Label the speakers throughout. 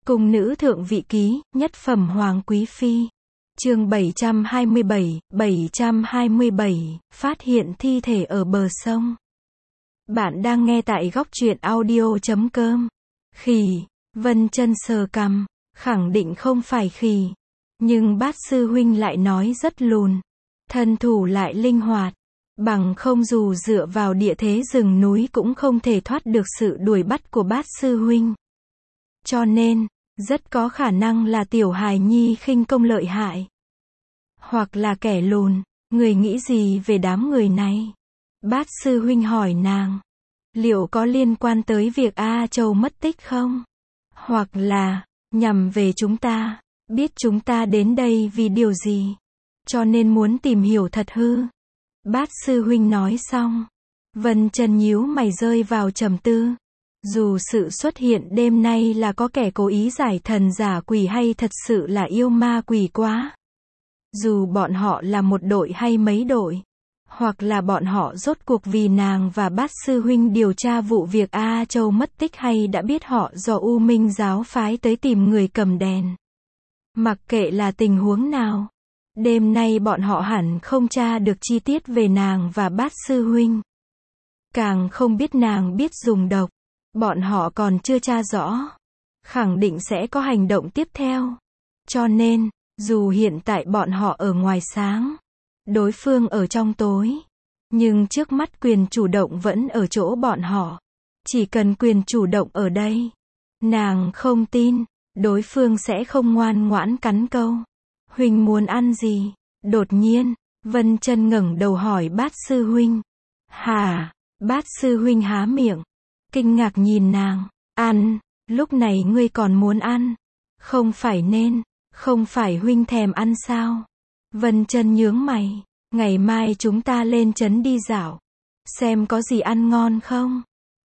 Speaker 1: Cung nữ thượng vị ký, nhất phẩm hoàng quý phi. Chương 727, phát hiện thi thể ở bờ sông. Bạn đang nghe tại góc truyện audio.com. Khỉ, Vân Chân sờ cằm, khẳng định không phải khỉ. Nhưng bát sư huynh lại nói rất lùn. Thân thủ lại linh hoạt. Bằng không dù dựa vào địa thế rừng núi cũng không thể thoát được sự đuổi bắt của bát sư huynh. Cho nên, rất có khả năng là tiểu hài nhi khinh công lợi hại. Hoặc là kẻ lùn. Người nghĩ gì về đám người này? Bát sư huynh hỏi nàng. Liệu có liên quan tới việc A Châu mất tích không? Hoặc là, nhằm về chúng ta, biết chúng ta đến đây vì điều gì? Cho nên muốn tìm hiểu thật hư. Bát sư huynh nói xong. Vân Chân nhíu mày rơi vào trầm tư. Dù sự xuất hiện đêm nay là có kẻ cố ý giải thần giả quỷ hay thật sự là yêu ma quỷ quá. Dù bọn họ là một đội hay mấy đội. Hoặc là bọn họ rốt cuộc vì nàng và bát sư huynh điều tra vụ việc A Châu mất tích hay đã biết họ do U Minh giáo phái tới tìm người cầm đèn. Mặc kệ là tình huống nào. Đêm nay bọn họ hẳn không tra được chi tiết về nàng và bát sư huynh. Càng không biết nàng biết dùng độc. Bọn họ còn chưa tra rõ. Khẳng định sẽ có hành động tiếp theo. Cho nên, dù hiện tại bọn họ ở ngoài sáng, đối phương ở trong tối, nhưng trước mắt quyền chủ động vẫn ở chỗ bọn họ. Chỉ cần quyền chủ động ở đây, nàng không tin, đối phương sẽ không ngoan ngoãn cắn câu. Huynh muốn ăn gì? Đột nhiên, Vân Chân ngẩng đầu hỏi bát sư huynh. Hả? Bát sư huynh há miệng, kinh ngạc nhìn nàng. Ăn? Lúc này ngươi còn muốn ăn? Không phải nên, không phải huynh thèm ăn sao? Vân Chân nhướng mày. Ngày mai chúng ta lên trấn đi dạo. Xem có gì ăn ngon không?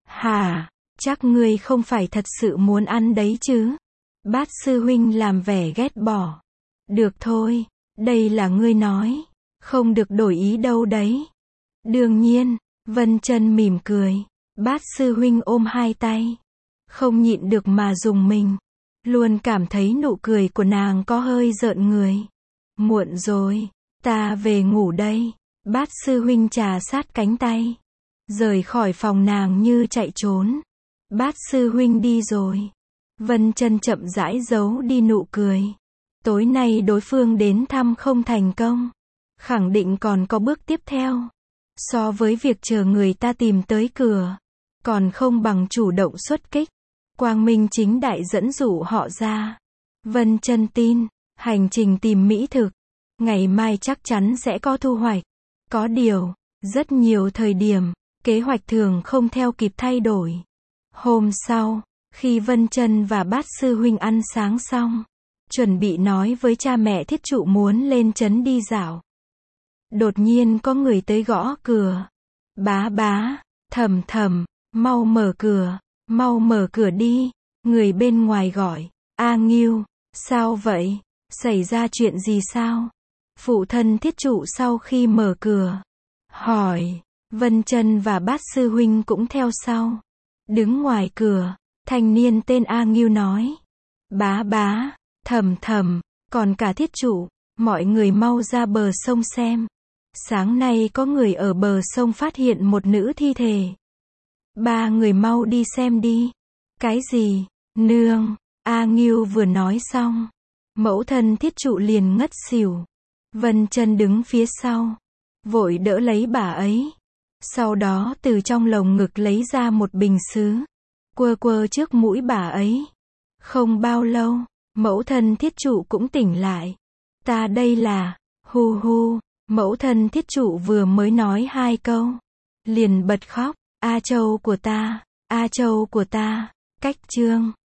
Speaker 1: Hả? Chắc ngươi không phải thật sự muốn ăn đấy chứ? Bát sư huynh làm vẻ ghét bỏ. Được thôi, đây là ngươi nói. Không được đổi ý đâu đấy. Đương nhiên, Vân Chân mỉm cười. Bát sư huynh ôm hai tay. Không nhịn được mà rùng mình. Luôn cảm thấy nụ cười của nàng có hơi rợn người. Muộn rồi, ta về ngủ đây. Bát sư huynh trà sát cánh tay. Rời khỏi phòng nàng như chạy trốn. Bát sư huynh đi rồi. Vân Chân chậm rãi giấu đi nụ cười. Tối nay đối phương đến thăm không thành công. Khẳng định còn có bước tiếp theo. So với việc chờ người ta tìm tới cửa, còn không bằng chủ động xuất kích. Quang minh chính đại dẫn dụ họ ra. Vân Chân tin, hành trình tìm mỹ thực, ngày mai chắc chắn sẽ có thu hoạch. Có điều, rất nhiều thời điểm, kế hoạch thường không theo kịp thay đổi. Hôm sau, khi Vân Chân và bát sư huynh ăn sáng xong, chuẩn bị nói với cha mẹ Thiết Trụ muốn lên trấn đi dạo. Đột nhiên có người tới gõ cửa. Bá bá, Thầm Thầm, mau mở cửa đi. Người bên ngoài gọi. A Ngưu, sao vậy? Xảy ra chuyện gì sao? Phụ thân Thiết Trụ sau khi mở cửa, hỏi. Vân Chân và bát sư huynh cũng theo sau. Đứng ngoài cửa, thanh niên tên A Ngưu nói. Bá bá, Thầm Thầm, còn cả Thiết Trụ, mọi người mau ra bờ sông xem. Sáng nay có người ở bờ sông phát hiện một nữ thi thể. Ba người mau đi xem đi. Cái gì? Nương. A Ngưu vừa nói xong, mẫu thân Thiết Trụ liền ngất xỉu. Vân Chân đứng phía sau, vội đỡ lấy bà ấy. Sau đó từ trong lồng ngực lấy ra một bình sứ, quơ quơ trước mũi bà ấy. Không bao lâu, mẫu thân Thiết Trụ cũng tỉnh lại. Ta đây là, hu hu. Mẫu thân Thiết Trụ vừa mới nói hai câu, liền bật khóc. A Châu của ta, A Châu của ta. Cách chương